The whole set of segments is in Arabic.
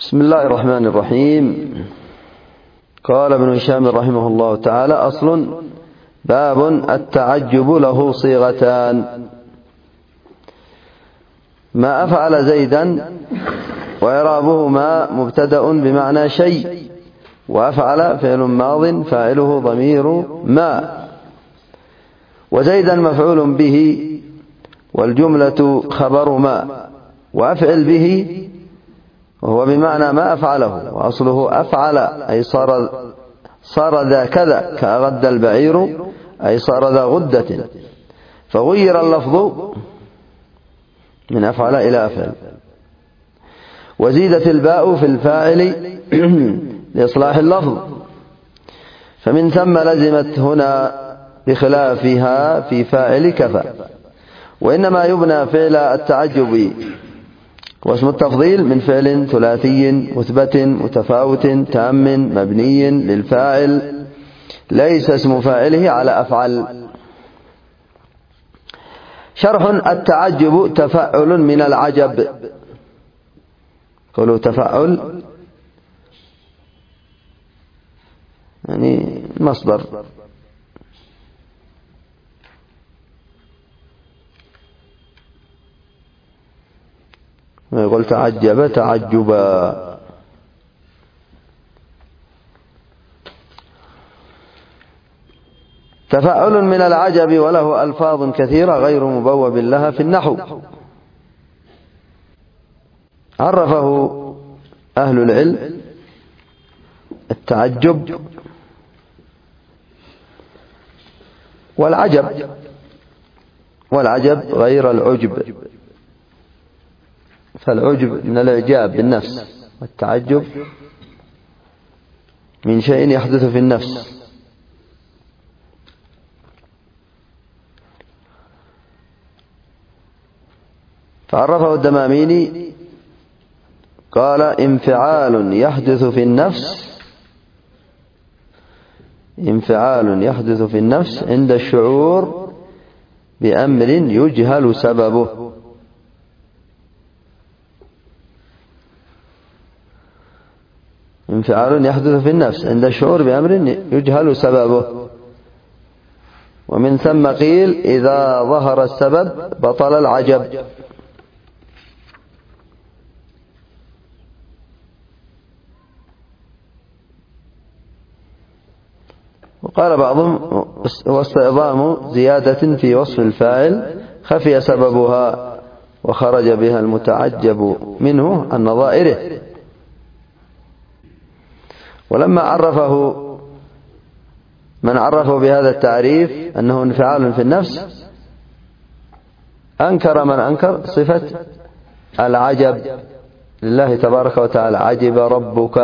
بسم الله الرحمن الرحيم. قال ابن هشام رحمه الله تعالى: أصل باب التعجب له صيغتان: ما أفعل زيدا وإعرابهما مبتدأ بمعنى شيء، وأفعل فعل ماض فاعله ضمير ما، وزيدا مفعول به والجملة خبر ما، وأفعل به وهو بمعنى ما أفعله، وأصله أفعل أي صار ذا كذا كأغد البعير أي صار ذا غدة، فغير اللفظ من أفعل إلى أفعل، وزيدت الباء في الفاعل لإصلاح اللفظ، فمن ثم لزمت هنا بخلافها في فاعل كفى. وإنما يبنى فعل التعجب واسم التفضيل من فعل ثلاثي مثبت متفاوت تام مبني للفاعل ليس اسم فاعله على أفعل. شرح: التعجب تفعل من العجب. قولوا تفعل يعني مصدر، يقول تعجب تعجبا. تفعل من العجب وله ألفاظ كثيرة غير مبوب لها في النحو. عرفه أهل العلم: التعجب والعجب غير العجب، فالعجب من الإعجاب بالنفس، والتعجب من شيء يحدث في النفس. فعرفه الدماميني قال: انفعال يحدث في النفس عند الشعور بأمر يجهل سببه. انفعال يحدث في النفس عند الشعور بأمر يجهل سببه. ومن ثم قيل: إذا ظهر السبب بطل العجب. وقال بعضهم: هو استعظام زيادة في وصف الفاعل خفي سببها وخرج بها المتعجب منه عن نظائره. ولما عرفه من عرفه بهذا التعريف أنه انفعال في النفس، أنكر من أنكر صفة العجب لله تبارك وتعالى: عجب ربك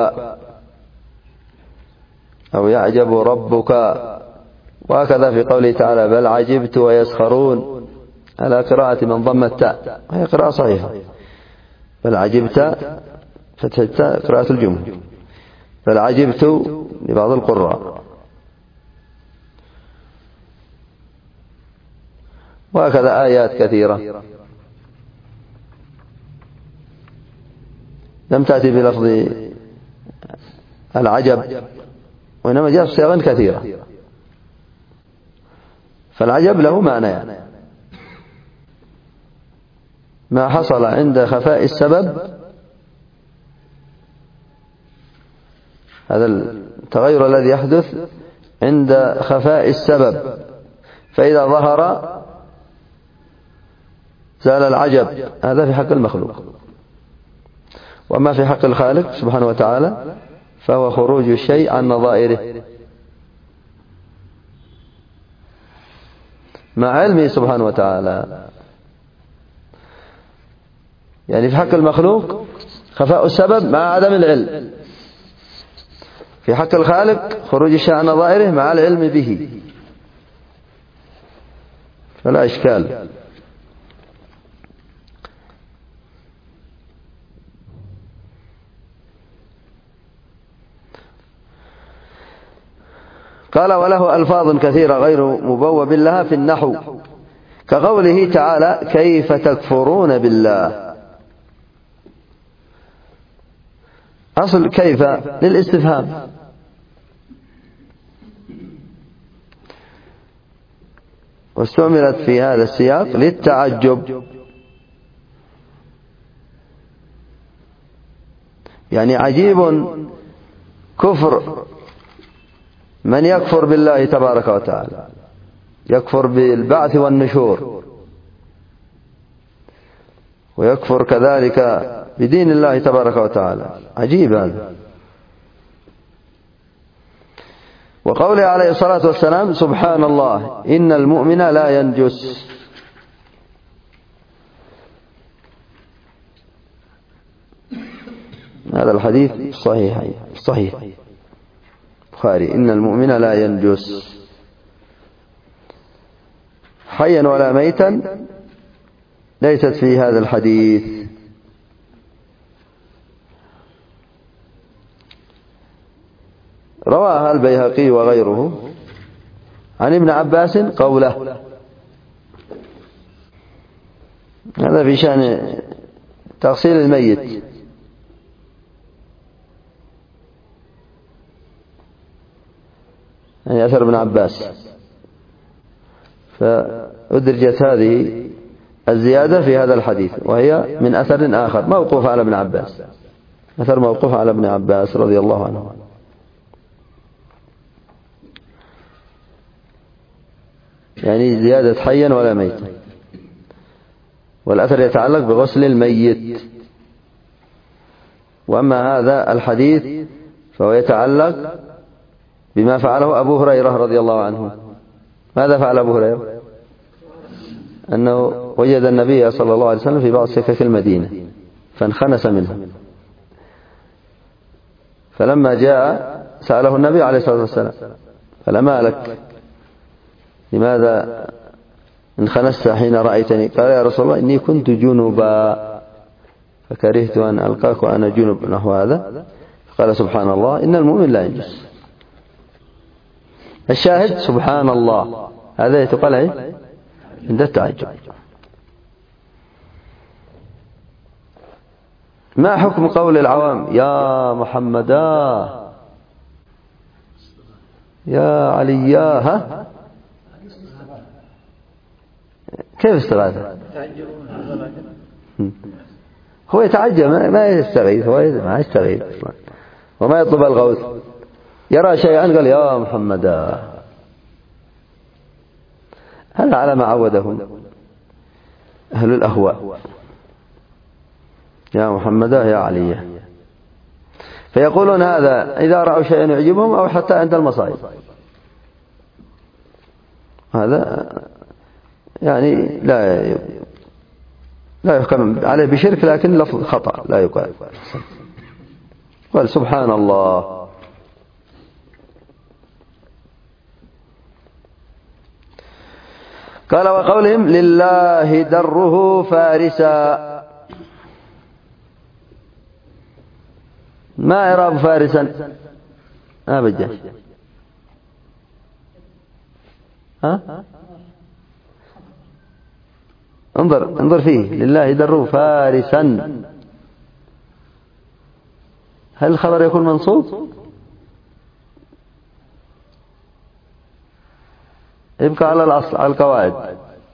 أو يعجب ربك. وهكذا في قوله تعالى: بل عجبت ويسخرون، على قراءة من ضم التاء، وهي قراءة صحيحة. بل عجبت فتح التاء قراءة الجمهور، بل عجبت لبعض القراء. وهكذا آيات كثيرة لم تأتي بلفظ العجب، وإنما جاء بصيغ كثيرة. فالعجب له معنيان: ما حصل عند خفاء السبب، هذا التغير الذي يحدث عند خفاء السبب، فإذا ظهر زال العجب. هذا في حق المخلوق. وأما في حق الخالق سبحانه وتعالى فهو خروج الشيء عن نظائره مع علمه سبحانه وتعالى. يعني في حق المخلوق خفاء السبب مع عدم العلم، في حق الخالق خروج الشيء عن نظائره مع العلم به، فلا إشكال. قال: وله ألفاظ كثيرة غير مبوب لها في النحو، كقوله تعالى: كيف تكفرون بالله. أصل كيف للاستفهام، واستعملت في هذا السياق للتعجب، يعني عجيب كفر من يكفر بالله تبارك وتعالى، يكفر بالبعث والنشور، ويكفر كذلك بدين الله تبارك وتعالى. عجيب هذا. وقوله عليه الصلاة والسلام: سبحان الله إن المؤمن لا ينجس. هذا الحديث صحيح البخاري: إن المؤمن لا ينجس حيا ولا ميتا، ليست في هذا الحديث. رواها البيهقي وغيره عن ابن عباس قوله. هذا في شأن تغسيل الميت. يعني أثر ابن عباس، فأدرجت هذه الزيادة في هذا الحديث، وهي من أثر آخر موقوف على ابن عباس، أثر موقوف على ابن عباس رضي الله عنه. يعني زيادة حيا ولا ميتا، والأثر يتعلق بغسل الميت. وأما هذا الحديث فهو يتعلق بما فعله أبو هريرة رضي الله عنه. ماذا فعل أبو هريرة؟ أنه وجد النبي صلى الله عليه وسلم في بعض سكك المدينة فانخنس منه، فلما جاء سأله النبي عليه الصلاة والسلام: فلما لك؟ لماذا انخنست حين رأيتني؟ قال: يا رسول الله إني كنت جنبا فكرهت أن ألقاك وأنا جنب، نحو هذا. قال: سبحان الله إن المؤمن لا ينجس. الشاهد سبحان الله، هذا يتقال عند التعجب. ما حكم قول العوام: يا محمدا، يا عليا؟ كيف استغاثة؟ هو يتعجب، ما يستغيث، هو ما يستغيث أصلا، وما يطلب الغوث. يرى شيئا قال: يا محمدا. هذا على ما عودهم أهل الأهواء: يا محمدا، يا علي. فيقولون هذا إذا رأوا شيئا يعجبهم، أو حتى عند المصائب. هذا يعني لا يحكم عليه بشرك، لكن لفظ خطأ لا يقال. قال: سبحان الله. قال: وقولهم: لله دره فارسا. ما إعراب فارسا؟ أبدا. انظر فيه: لله دره فارسا. هل الخبر يكون منصوب؟ يبقى على الأصل، على القواعد.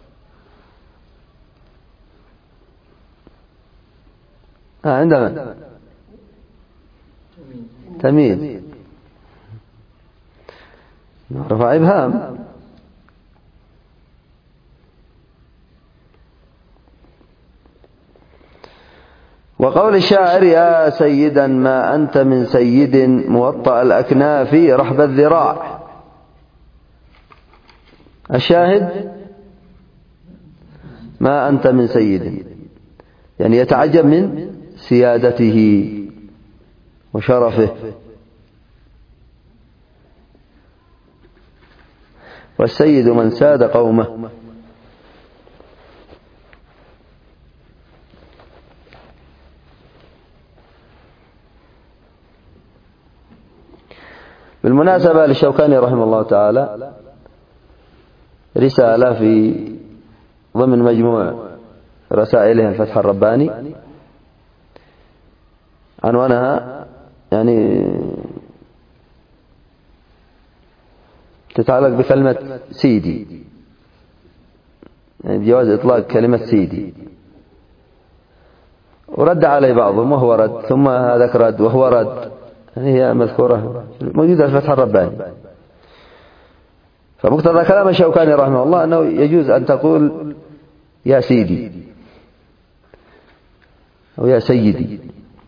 عندما تمييز رفع إبهام. وقول الشاعر: يا سيدا ما أنت من سيد موطأ الأكناف رحب الذراع. الشاهد: ما أنت من سيد، يعني يتعجب من سيادته وشرفه. والسيد من ساد قومه. بالمناسبة للشوكاني رحمه الله تعالى رسالة في ضمن مجموع رسائله الفتح الرباني عنوانها يعني تتعلق بكلمة سيدي، يعني بجواز إطلاق كلمة سيدي. ورد عليه بعضهم وهو رد، ثم هذاك رد وهو رد، يعني هي مذكورة موجودة في الفتح الرباني. فمقتضى كلام الشوكاني رحمه الله أنه يجوز أن تقول يا سيدي أو يا سيدي،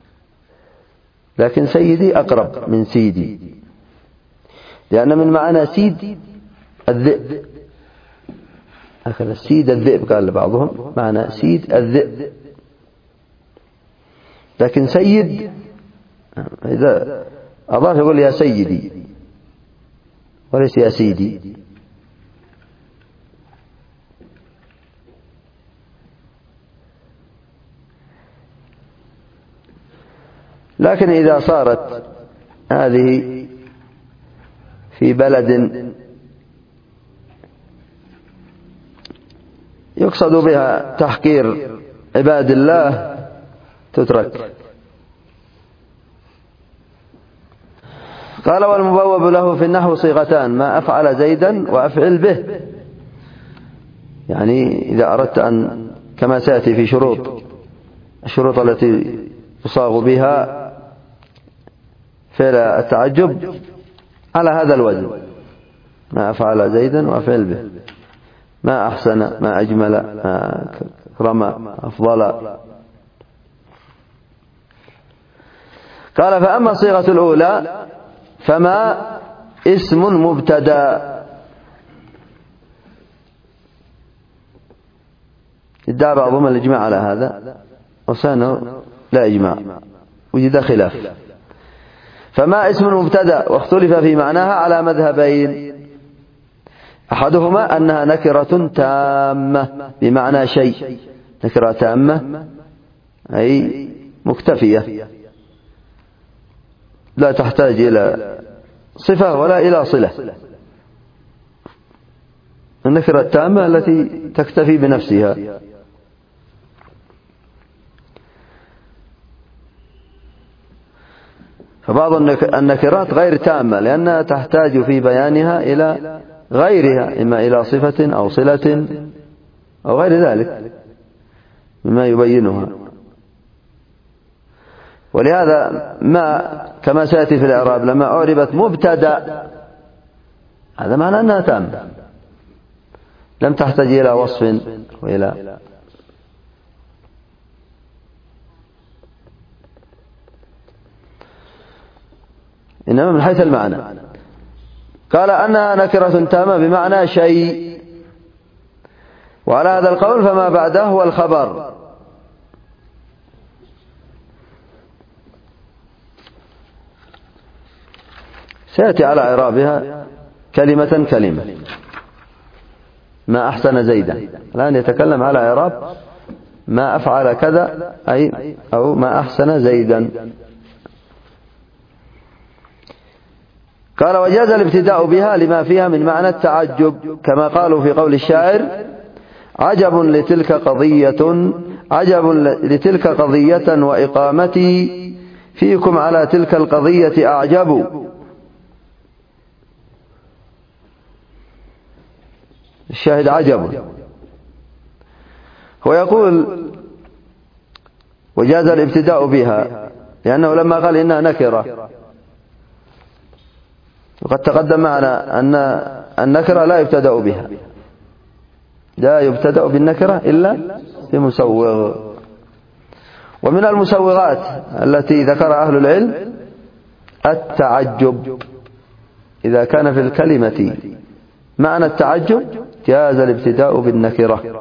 لكن سيدي أقرب من سيدي، لأن من معنى سيد الذئب، هكذا سيد الذئب قال بعضهم، معنى سيد الذئب. لكن سيد إذا أضاف يقول يا سيدي وليس يا سيدي. لكن إذا صارت هذه في بلد يقصد بها تحقير عباد الله تترك. قال والمبوب له في النحو صيغتان: ما أفعل زيدا وأفعل به. يعني إذا أردت أن، كما سيأتي في الشروط التي يصاغ بها فعل التعجب على هذا الوزن: ما أفعل زيدا وأفعل به، ما أحسن، ما أجمل، ما أكرم، أفضل. قال: فأما الصيغة الأولى فما اسم مبتدأ. ادعى بعضهم الإجماع على هذا، وسانه لا إجماع، وجد خلاف. فما اسم مبتدأ، واختلف في معناها على مذهبين: أحدهما أنها نكرة تامة بمعنى شيء، نكرة تامة أي مكتفية لا تحتاج إلى صفة ولا إلى صلة، النكرة التامة التي تكتفي بنفسها. فبعض النكرات غير تامة لأنها تحتاج في بيانها إلى غيرها، إما إلى صفة أو صلة أو غير ذلك مما يبينها. ولهذا ما كما سيأتي في الإعراب لما أعربت مبتدأ، هذا معنى أنها تامة، لم تحتاج إلى وصف وإلى إنما من حيث المعنى. قال أنها نكرة تامة بمعنى شيء، وعلى هذا القول فما بعده هو الخبر. سيأتي على إعرابها كلمة كلمة. ما أحسن زيدا، الآن يتكلم على إعراب ما أفعل كذا أي أو ما أحسن زيدا. قال: وجاز الابتداء بها لما فيها من معنى التعجب، كما قالوا في قول الشاعر: عجب لتلك قضية وإقامتي فيكم على تلك القضية أعجب. الشاهد عجب. هو يقول وجاز الابتداء بها لأنه لما قال إنها نكرة، وقد تقدم معنا أن النكرة لا يبتدأ بها، لا يبتدأ بالنكرة إلا بمسوغ. ومن المسوغات التي ذكر أهل العلم التعجب، إذا كان في الكلمة معنى التعجب جاز الابتداء بالنكرة.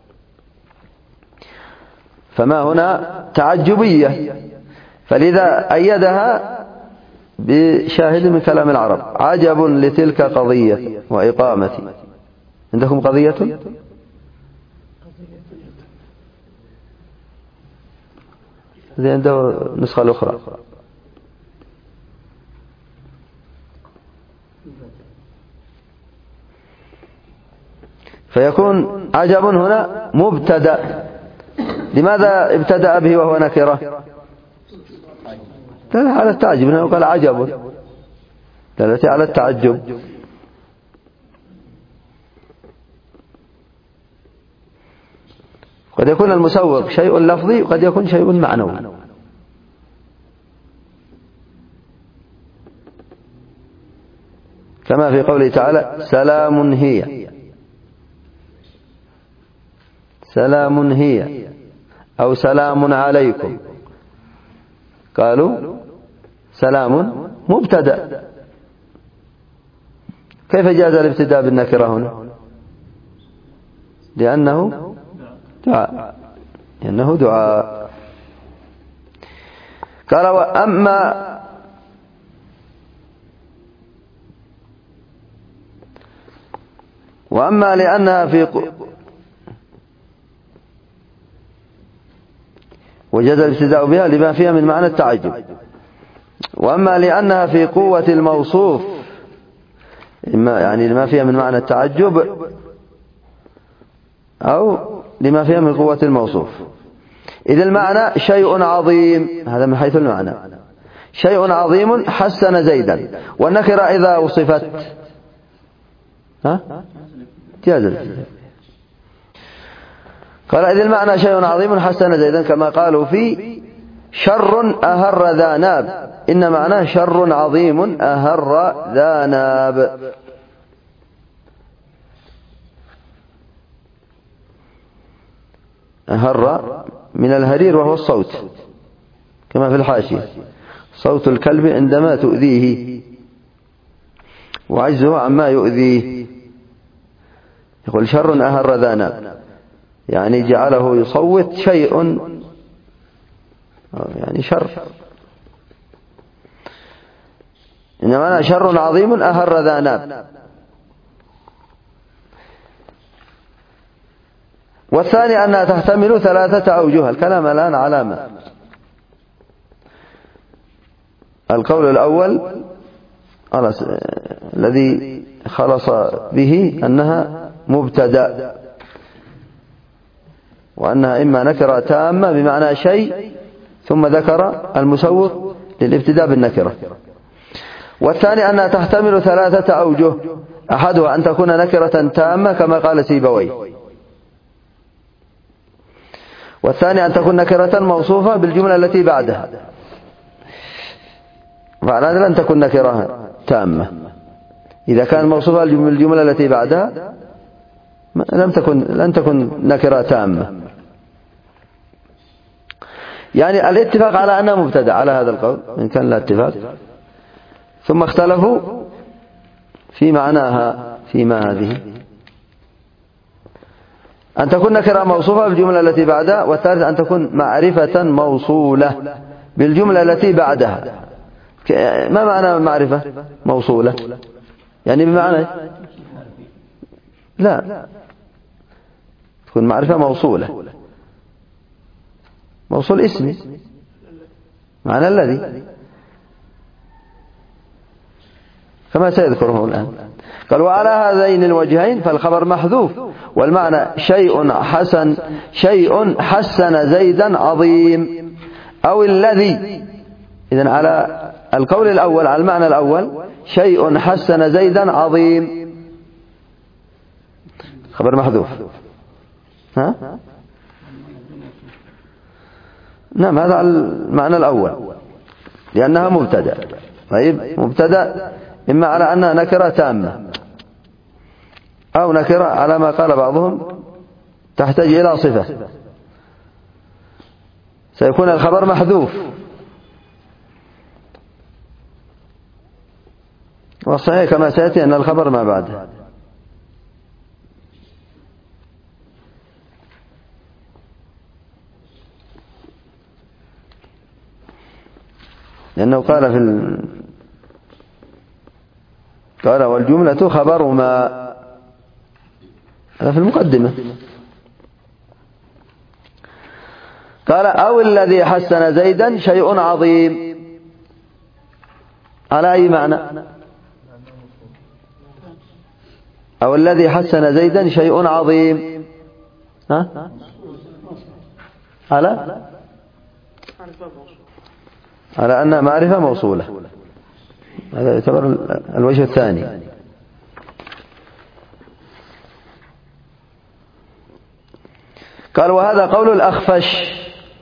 فما هنا تعجبية، فلذا أيدها بشاهد من كلام العرب: عجب لتلك قضية وإقامتي. عندكم قضية؟ هذه عنده نسخة الأخرى. فيكون عجب هنا مبتدأ. لماذا ابتدأ به وهو نكرة؟ دلالة على التعجب، هنا قال عجب، دلالة على التعجب. قد يكون المسوغ شيء لفظي وقد يكون شيء معنوي. كما في قوله تعالى سلام هي، سلام هي أو سلام عليكم، قالوا سلام مبتدأ. كيف جاز الابتداء بالنكرة هنا؟ لأنه دعاء، لأنه دعاء. قال وأما لأنها في وجاز الابتداء بها لما فيها من معنى التعجب. وأما لأنها في قوة الموصوف، يعني لما فيها من معنى التعجب أو لما فيها من قوة الموصوف. إذا المعنى شيء عظيم، هذا من حيث المعنى، شيء عظيم حسن زيدا. والنكرة إذا وصفت جاز. قال إذا المعنى شيء عظيم حسن زيدا، كما قالوا في شر أهر ذا ناب، إن معناه شر عظيم أهر ذا ناب. أهر من الهرير وهو الصوت، كما في الحاشية صوت الكلب عندما تؤذيه وعجزه عما يؤذيه. يقول شر أهر ذا ناب، يعني جعله يصوت شيء، يعني شر. إنما شر عظيم أهر ذا ناب. والثاني أنها تحتمل ثلاثة أوجه. الكلام الآن علامة. القول الأول الذي خلص به أنها مبتدأ، وأنها إما نكرة تامة بمعنى شيء ثم ذكر المسوغ للابتداء بالنكرة. والثاني أنها تحتمل ثلاثة أوجه، أحدها أن تكون نكرة تامة كما قال سيبويه، والثاني أن تكون نكرة موصوفة بالجملة التي بعدها، معنى لن تكون نكرة تامة. إذا كان موصوفة بالجملة التي بعدها لن تكن نكرة تامة. يعني الاتفاق على أنها مبتدأ على هذا القول إن كان لا اتفاق، ثم اختلفوا في معناها فيما هذه، أن تكون نكرة موصوفة بالجملة التي بعدها، والثالث أن تكون معرفة موصولة بالجملة التي بعدها. ما معنى معرفة موصولة؟ يعني بمعنى لا، تكون معرفة موصولة، موصول اسمي، معنى الذي، كما سيذكره الآن. قال وعلى هذين الوجهين فالخبر محذوف، والمعنى شيء حسن زيدا عظيم، أو الذي. إذن على القول الأول، على المعنى الأول شيء حسن زيدا عظيم، خبر محذوف. نعم، هذا على المعنى الأول لأنها مبتدأ. طيب، مبتدأ إما على أنها نكرة تامة أو نكرة على ما قال بعضهم تحتاج إلى صفة، سيكون الخبر محذوف. والصحيح كما سيأتي أن الخبر ما بعده. لأنه قال قال والجملة خبر ما، هذا في المقدمة. قال أو الذي حسن زيدا شيء عظيم، على أي معنى؟ أو الذي حسن زيدا شيء عظيم، على على أنها معرفة موصولة. هذا يعتبر الوجه الثاني. قال وهذا قول الأخفش.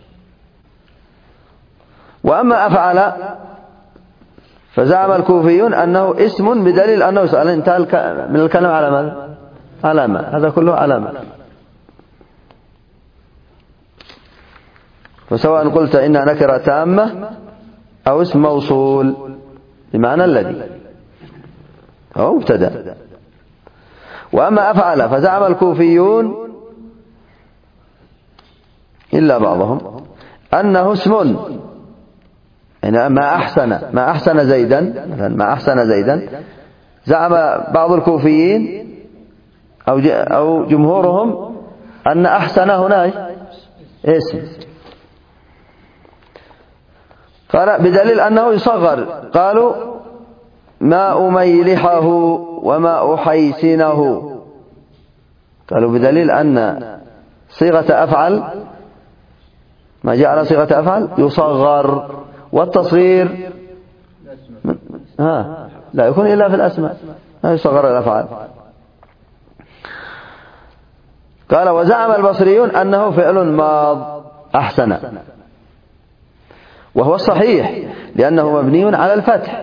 وأما أفعل فزعم الكوفيون أنه اسم بدليل أنه سأل. انتهى من الكلام على ماذا؟ على ما، هذا كله على ما. فسواء قلت إنها نكرة تامة أو اسم موصول بمعنى الذي أو مبتدأ. وأما أفعل فزعم الكوفيون إلا بعضهم أنه اسم، يعني ما أحسن زيدا، مثلا ما أحسن زيدا. زعم بعض الكوفيين أو جمهورهم أن أحسن هنا اسم. قال بدليل أنه يصغر. قالوا ما أميلحه وما أحيسنه. قالوا بدليل أن صيغة أفعل، ما جاء على صيغة أفعل يصغر، والتصغير لا يكون إلا في الأسماء، لا يصغر الأفعال. قال وزعم البصريون أنه فعل ماض أحسن، وهو الصحيح لأنه مبني على الفتح،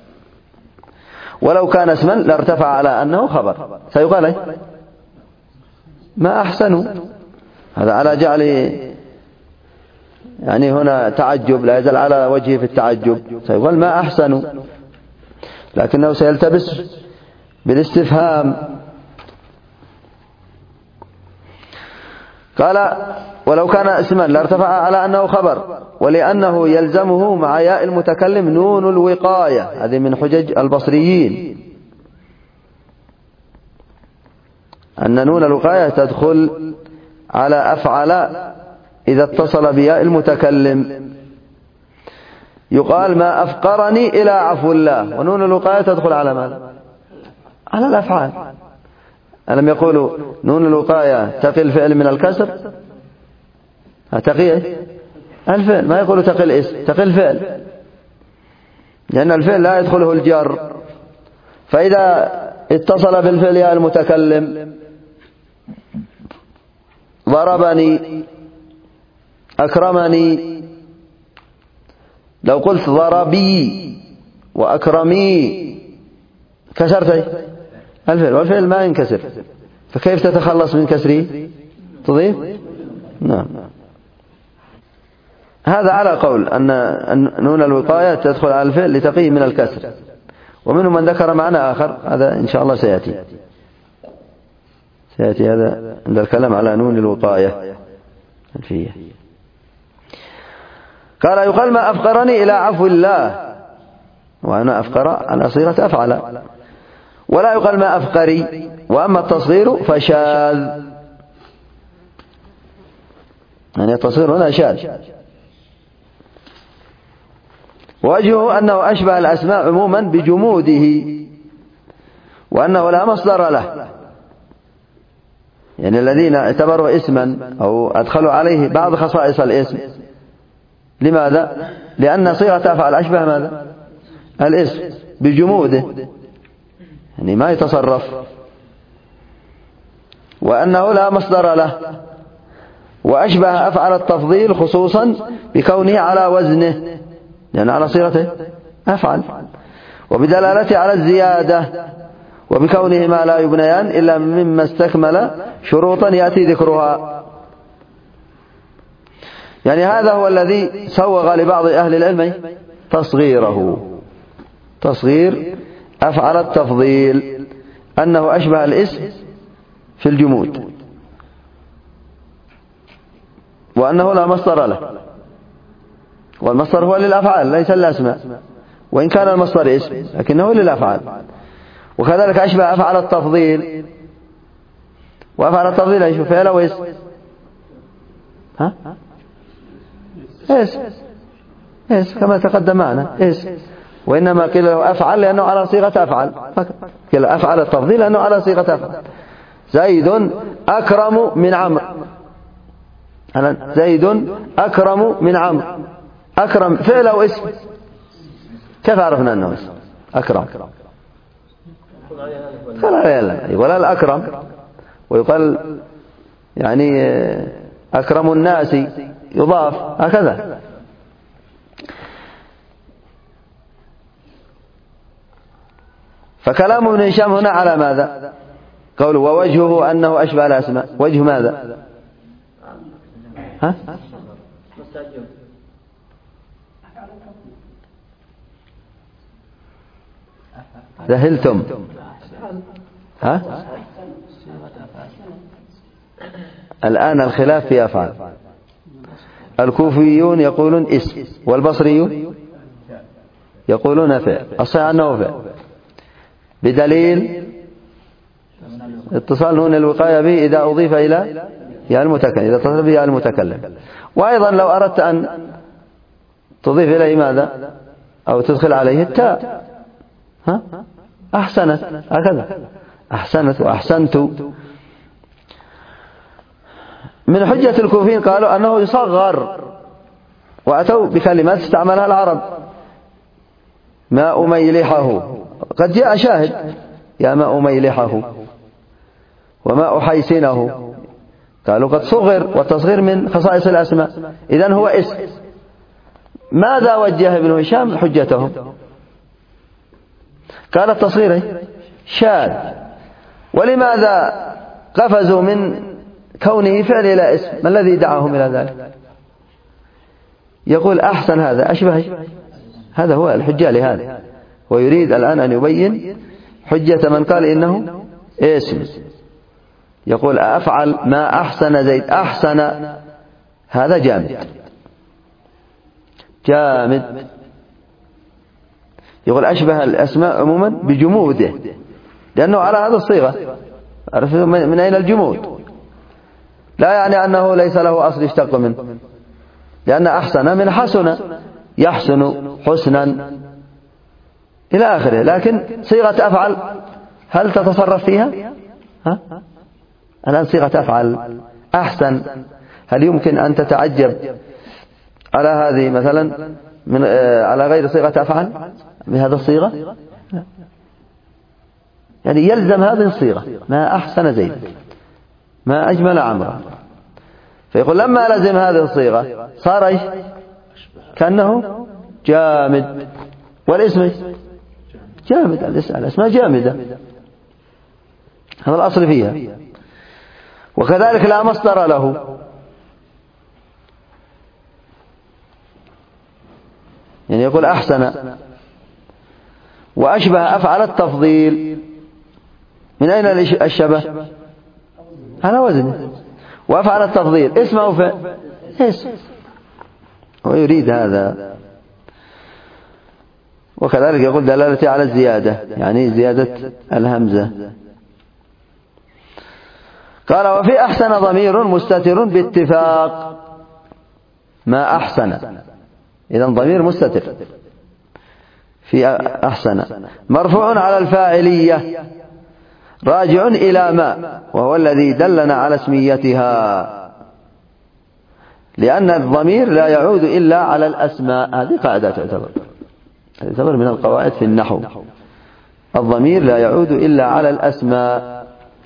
ولو كان اسما لارتفع على أنه خبر. سيقال ما أحسنوا، هذا على جعل يعني هنا تعجب، لا يزال على وجهه في التعجب. سيقال ما أحسنوا، لكنه سيلتبس بالاستفهام. قال ولو كان اسما لارتفع على أنه خبر، ولأنه يلزمه مع ياء المتكلم نون الوقاية. هذه من حجج البصريين أن نون الوقاية تدخل على أفعل إذا اتصل بياء المتكلم. يقال ما أفقرني إلى عفو الله، ونون الوقاية تدخل على ماذا؟ على الأفعال. ألم يقولوا نون الوقاية تقي الفعل من الكسر؟ تقي الفعل، ما يقولوا تقي الاسم، تقي الفعل، لأن الفعل لا يدخله الجر. فإذا اتصل بالفعل ياء المتكلم ضربني، أكرمني، لو قلت ضربي وأكرمي كسرت الفعل، والفعل ما ينكسر، فكيف تتخلص من كسره؟ تضيف؟ نعم. هذا على قول أن نون الوقاية تدخل على الفعل لتقيه من الكسر، ومنهم من ذكر معنى آخر، هذا إن شاء الله سيأتي هذا عند الكلام على نون الوقاية الفية. قال يقال ما أفقرني إلى عفو الله، وأنا أفقر على صيغة أفعل، ولا يقال ما أفقري. وأما التصغير فشاذ، يعني التصغير هنا شاذ. وجهه أنه أشبه الأسماء عموما بجموده، وأنه لا مصدر له. يعني الذين اعتبروا اسما أو أدخلوا عليه بعض خصائص الاسم، لماذا؟ لأن صيغة أفعل أشبه ماذا؟ الاسم بجموده، يعني ما يتصرف، وأنه لا مصدر له. وأشبه أفعل التفضيل خصوصا بكونه على وزنه، يعني على صيغته أفعل، وبدلالته على الزيادة، وبكونهما لا يبنيان إلا مما استكمل شروطا يأتي ذكرها. يعني هذا هو الذي سوغ لبعض أهل العلم تصغير أفعل التفضيل، أنه أشبه الاسم في الجمود، وأنه لا مصدر له، والمصدر هو للأفعال ليس للأسماء، وإن كان المصدر اسم لكنه للأفعال. وكذلك أشبه أفعل التفضيل، وأفعل التفضيل أيش فعل واسم؟ اسم كما تقدم معنا اسم، وإنما قيل له أفعل لأنه على صيغة أفعل، قيل أفعل التفضيل لأنه على صيغة أفعل. زيد أكرم من عمرو، زيد أكرم من عمرو، أكرم فعل أو اسم؟ كيف عرفنا أنه اسم أكرم؟ يقول الأكرم، ويقال يعني أكرم الناس يضاف هكذا. فكلام ابن هشام هنا على ماذا؟ قوله ووجهه أنه أشبه الأسماء، وجه ماذا؟ ها؟ ذهلتم. ها؟ الآن الخلاف في أفعال. الكوفيون يقولون اسم، والبصريون يقولون فعل. الصحيح أنه فعل بدليل اتصال نون الوقاية به إذا أضيف إلى المتكلم، إذا اتصل به المتكلم. وأيضا لو أردت أن تضيف إليه ماذا أو تدخل عليه التاء، ها؟ أحسنت هكذا، أحسنت وأحسنت. من حجة الكوفيين قالوا أنه يصغر، وأتوا بكلمات استعملها العرب. ماء ميلحه، قد جاء شاهد يا ماء ميلحه، وماء حيسنه، قالوا قد صغر، والتصغير من خصائص الأسماء، إذن هو اسم. ماذا وجه ابن هشام حجتهم؟ قال التصغير شاذ. ولماذا قفزوا من كونه فعل إلى اسم؟ ما الذي دعاهم إلى ذلك؟ يقول أحسن هذا أشبه، هذا هو الحجة لهذا. ويريد الآن أن يبين حجة من قال إنه اسم. يقول أفعل ما أحسن زيد، أحسن هذا جامد، جامد. يقول أشبه الأسماء عموما بجموده، لأنه على هذا الصيغة. عرفت من أين الجمود؟ لا يعني أنه ليس له أصل يشتق منه، لأن أحسن من حسن، يحسن حسنا إلى آخره. لكن صيغة أفعل هل تتصرف فيها؟ ها؟ الآن صيغة أفعل أحسن، هل يمكن أن تتعجب على هذه مثلا من على غير صيغة أفعل بهذا الصيغة؟ يعني يلزم هذه الصيغة، ما أحسن زيد، ما أجمل عمرو. فيقول لما لزم هذه الصيغة صار إيش؟ كأنه جامد. والاسم جامد، الاسماء جامدة، هذا الأصل فيها. وكذلك لا مصدر له، يعني يقول أحسن. وأشبه أفعل التفضيل، من أين الشبه؟ على وزنه. وأفعل التفضيل اسم أو فعل؟ اسم. ويريد هذا. وكذلك يقول دلالتي على الزيادة، يعني زيادة الهمزة. قال وفي أحسن ضمير مستتر باتفاق. ما أحسن، إذن ضمير مستتر في أحسن، مرفوع على الفاعلية، راجع إلى ما، وهو الذي دلنا على اسميتها، لأن الضمير لا يعود إلا على الأسماء. هذه قاعدة تعتبر من القواعد في النحو. الضمير لا يعود إلا على الأسماء.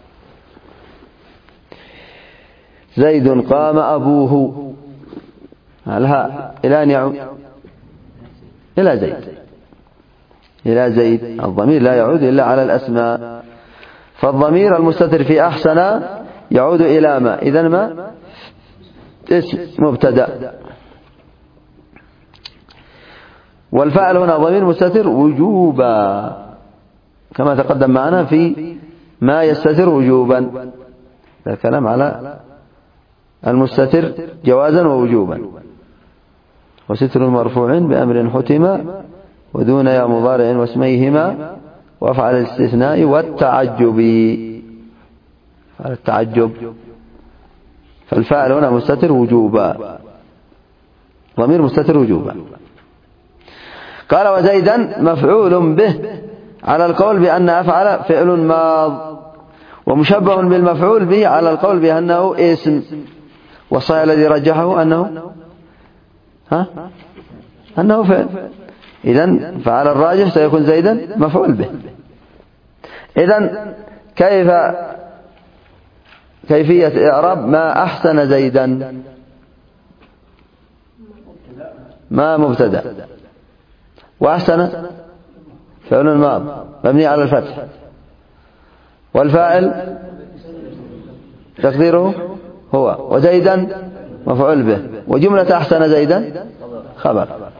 زيد قام أبوه، الهاء إلى أن يعود؟ إلى زيد، إلى زيد. الضمير لا يعود إلا على الأسماء. فالضمير المستتر في أحسن يعود إلى ما، إذن ما اسم مبتدأ. والفاعل هنا ضمير مستتر وجوبا، كما تقدم معنا في ما يستتر وجوبا. الكلام على المستتر جوازا ووجوبا. وستر مرفوع بأمر حتم، ودون يا مضارع واسميهما، وافعل الاستثناء والتعجب. فعل التعجب، فالفاعل هنا مستتر وجوبا، ضمير مستتر وجوبا. قال وزيدا مفعول به على القول بأن أفعل فعل ماض، ومشبه بالمفعول به على القول بأنه اسم. والصحيح الذي رجحه أنه أنه فعل. إذن فعلى الراجح سيكون زيدا مفعول به. إذن كيفية إعراب ما أحسن زيدا؟ ما مبتدأ، وأحسن فعل ماض مبني على الفتح، والفاعل تقديره هو، وزيدا مفعول به، وجملة أحسن زيدا خبر.